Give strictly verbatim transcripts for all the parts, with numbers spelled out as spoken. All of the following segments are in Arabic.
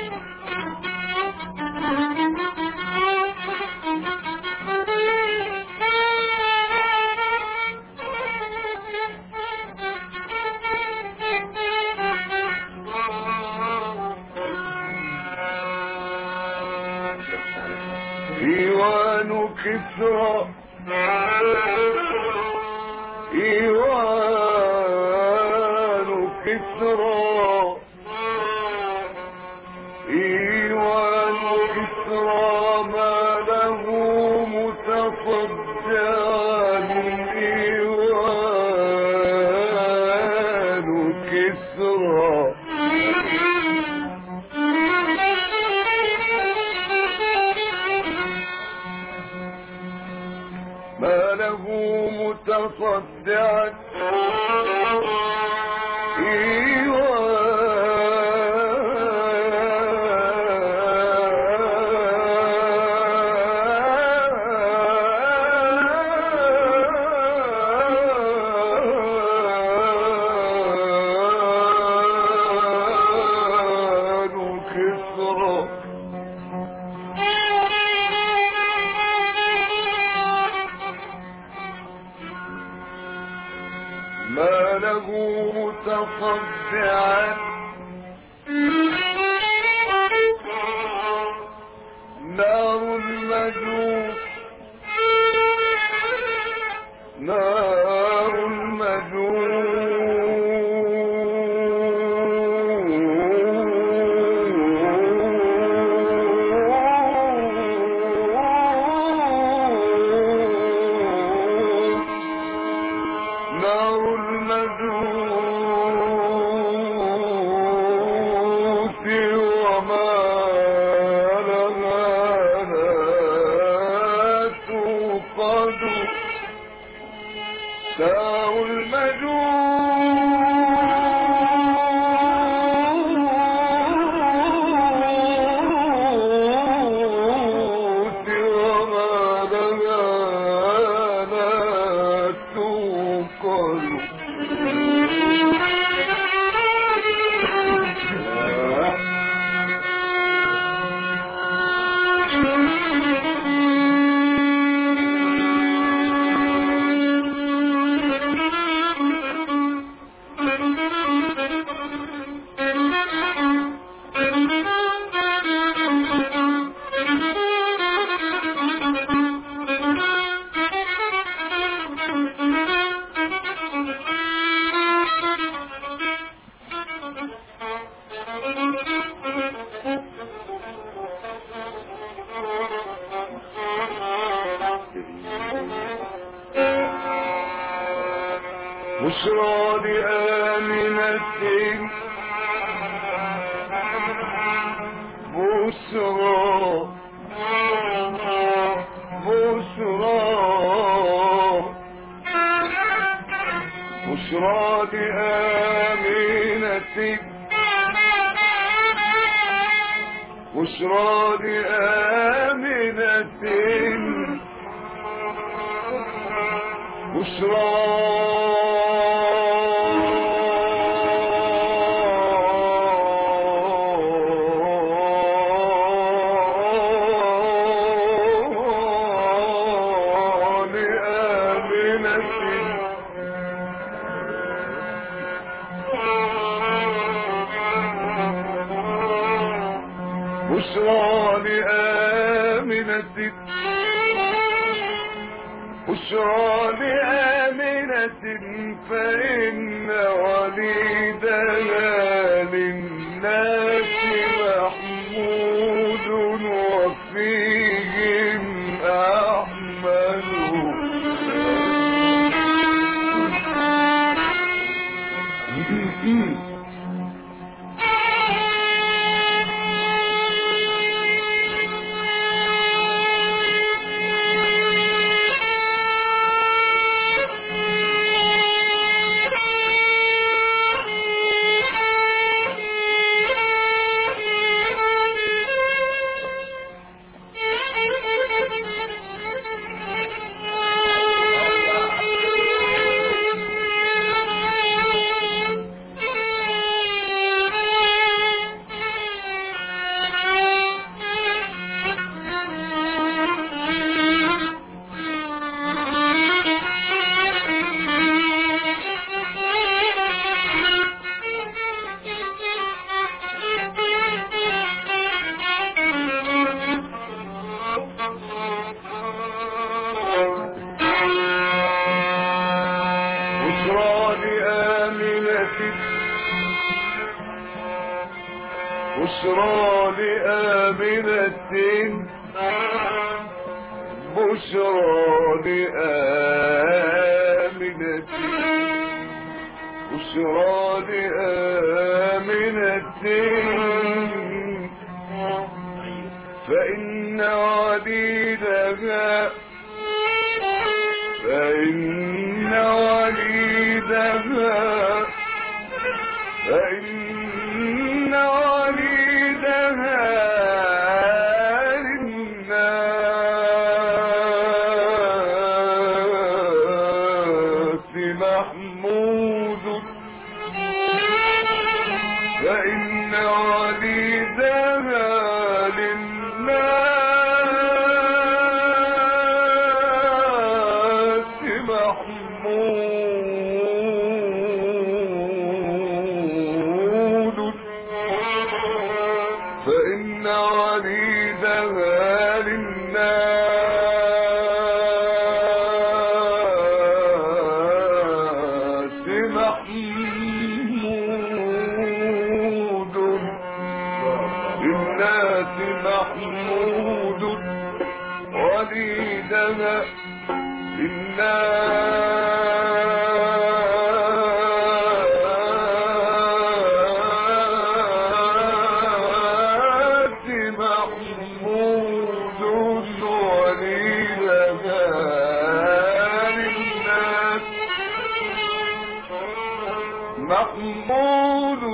إيوان كسرى إيوان كسرى إيوان كسرى ما له متصدعا إيوان كسرى ما له متصدعا إيوان كسرى ما له متصدعا نار المجوس نار المجوس نار المجوس وما لها لا توقد نار المجوس وما لها لا توقد بشرى لآمنة بشرى بشرى بشرى لآمنة بشرى لآمنة بشرى لآمنة بشرى لآمنة فإن وليدها للناس محمود وفيهم أحمد بشرى لآمنة بشرى لآمنة بشرى لآمنة فإن وليدها فإن وليدها فإن وليدها للناس محمود فإن وليدها للناس محمود فإن وليدها للناس محمود للناس محمود وليدها للناس محمود وليدها للناس محمود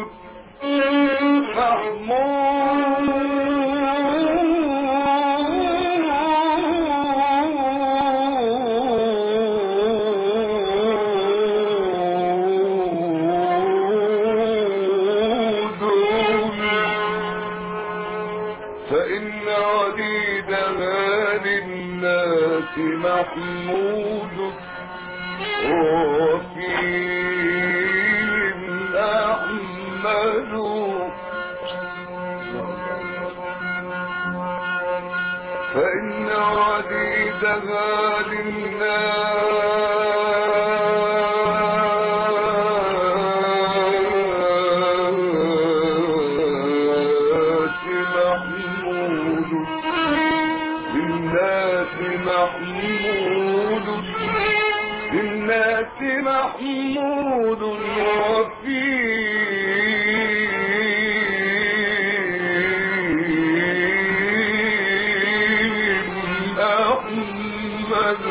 فإن وليدها للناس محمود وفيهم أحمد فإن وليدها للناس محمود للناس محمود للناس محمود وفيهم أحمد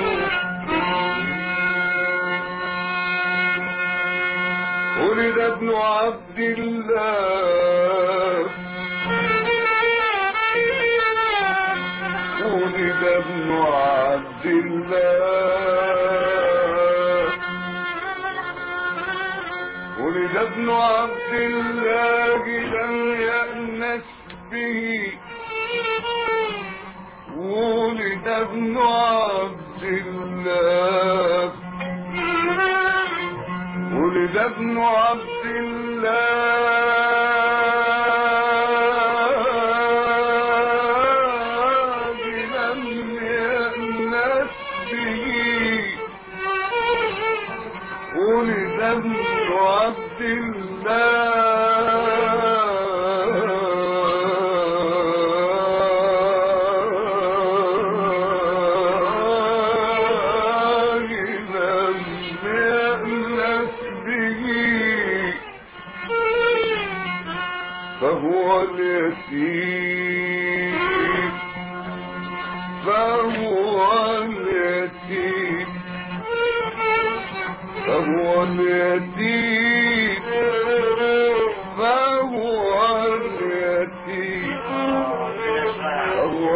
ولد ابن عبد الله ولد ابن عبد الله ولد ابن عبد الله لم يأنس به ولد ابن عبد الله ولد ابن عبد الله لم يأنس به ولد ابن عبد الله لم يأنس به فهو اليتيم فهو اليتيم فهو اليتيم فهو اليتيم فهو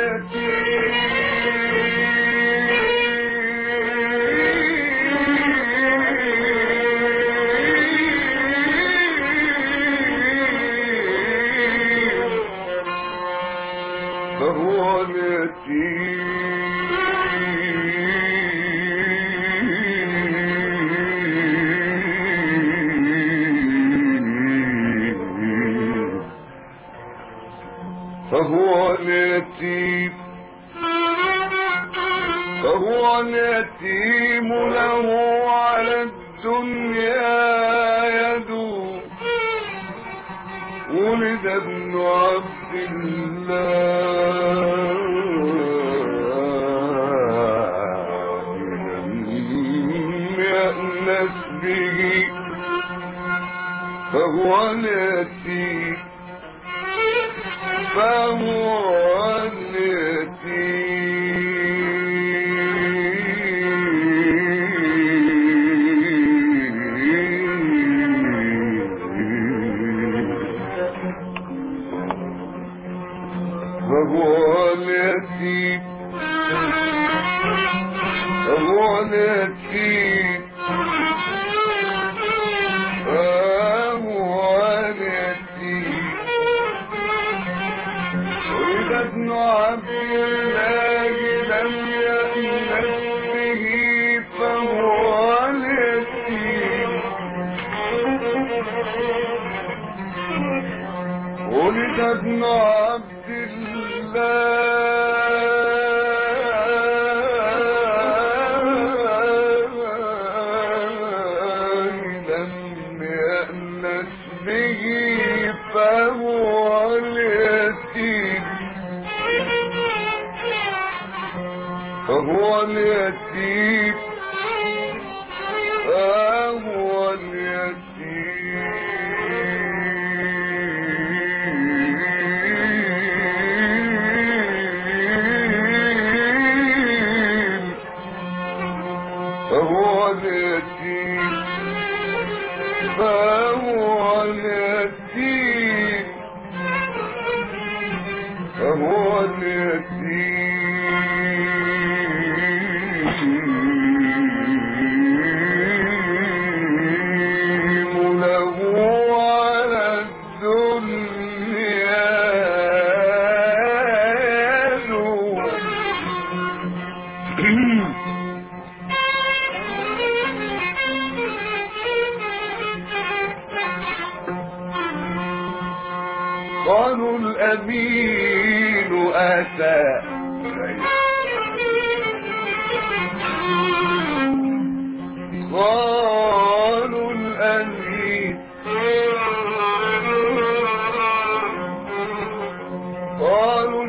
اليتيم فهو اليتيم فهو اليتيم فهو اليتيم له على الدنيا ولد ابن عبد الله لم يأنس به فهو اليتيم فهو اليتيم فهو اليتيم فهو اليتيم ولد ابن عبد الله لم يأنس به فهو اليتيم ولد ابن عبد الله لم يأنس به فهو اليتيم فهو اليتيم فهو اليتيم فهو اليتيم فهو اليتيم فهو اليتيم له على الدنيا قالوا الأمين أتى قالوا الأمين قالوا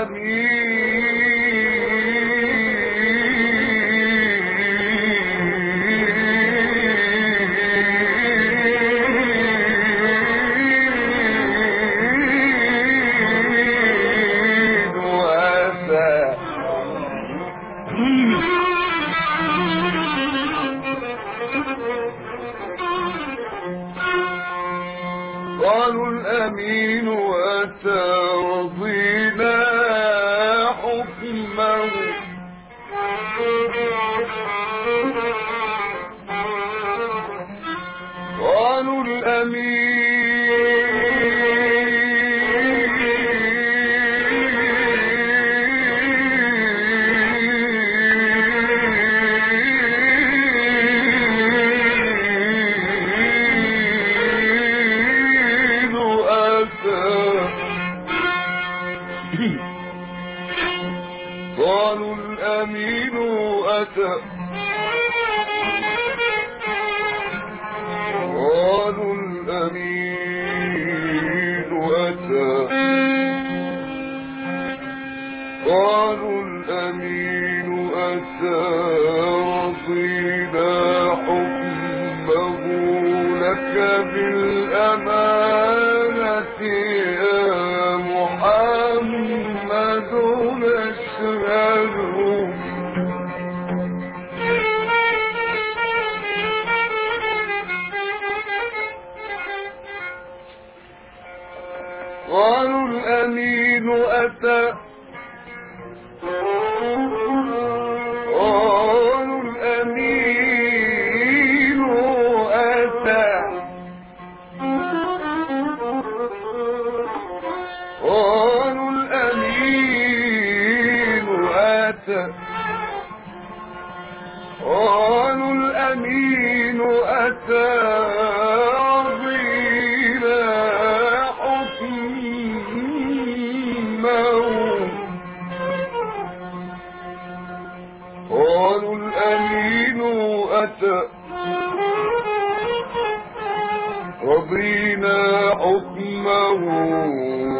قالوا الأمين أتى رضينا حكمه قالوا قالوا الأمين أتى قالوا الأمين أتى قالوا الأمين أتى رضينا حكمه لك بالأمانة يا محمد نشهد قالوا الأمين أتى قالوا الأمين أتى قالوا الأمين أتى قالوا الأمين أتى قالوا الأمين أتى رضينا حكمه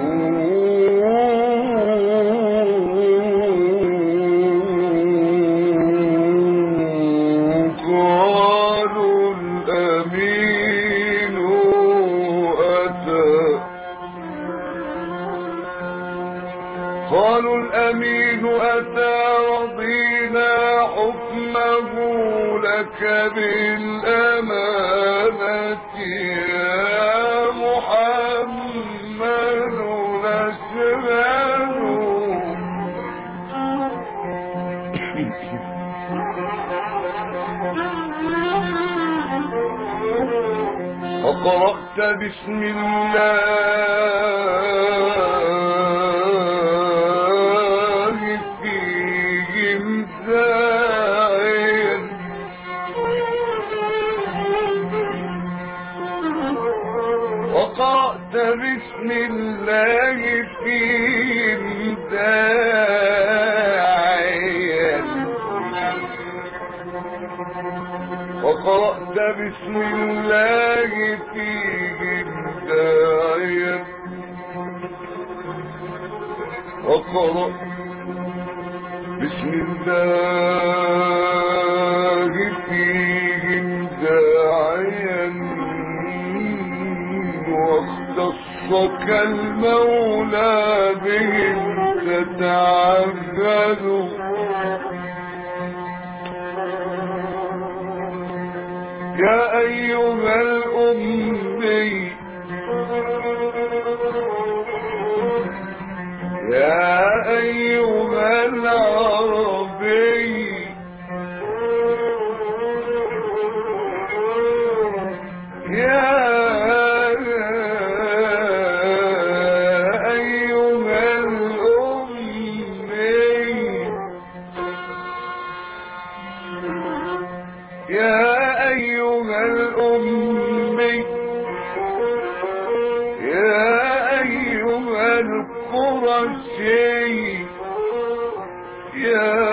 قالوا الأمين أتى رضينا حكمه لك بالأمانة يا محمد نشهد فقرأت بسم الله فيهم داعيا وقرأت بسم الله فيهم داعيا وقرأت بسم الله فيهم داعيا وقرأت بسم الله فيهم داعيا واختصك المولى بهم تتعبد يا أيها الأمي يا أيها العربي يا أيها الأمي يا أيها الأمي يا أيها القرشي يا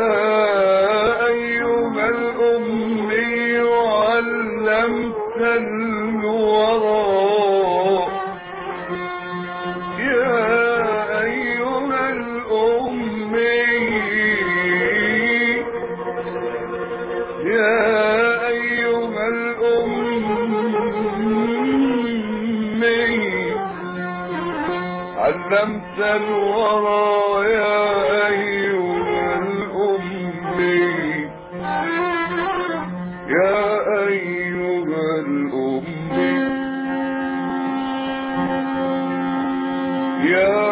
أيها الأمي علمت الورى يا أيها الأمي يا أيها الأمي علمت الورى يا أيها الأمي يا أيها الأمي يا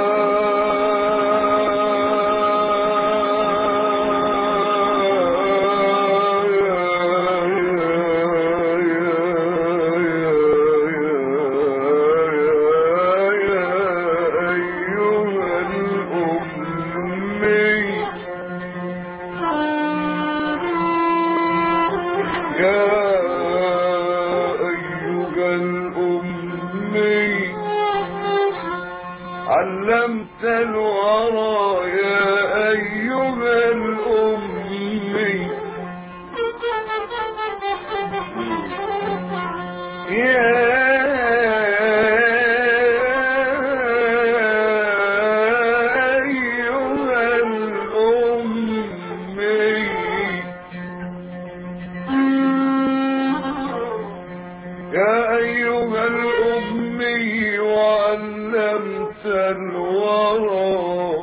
علمت الورى يا أيها الأمي يا أيها الأمي يا أيها الأمي وعلمت الورى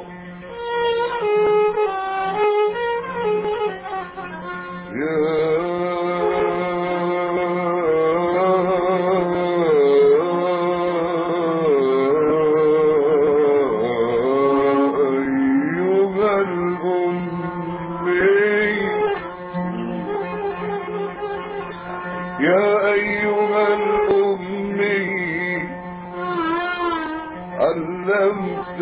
يا أيها الأمي علمت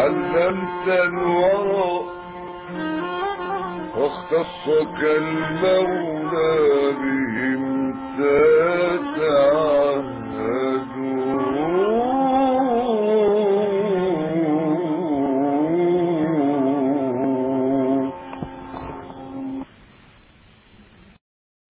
علمت الورى واختصك المولى بإمتاز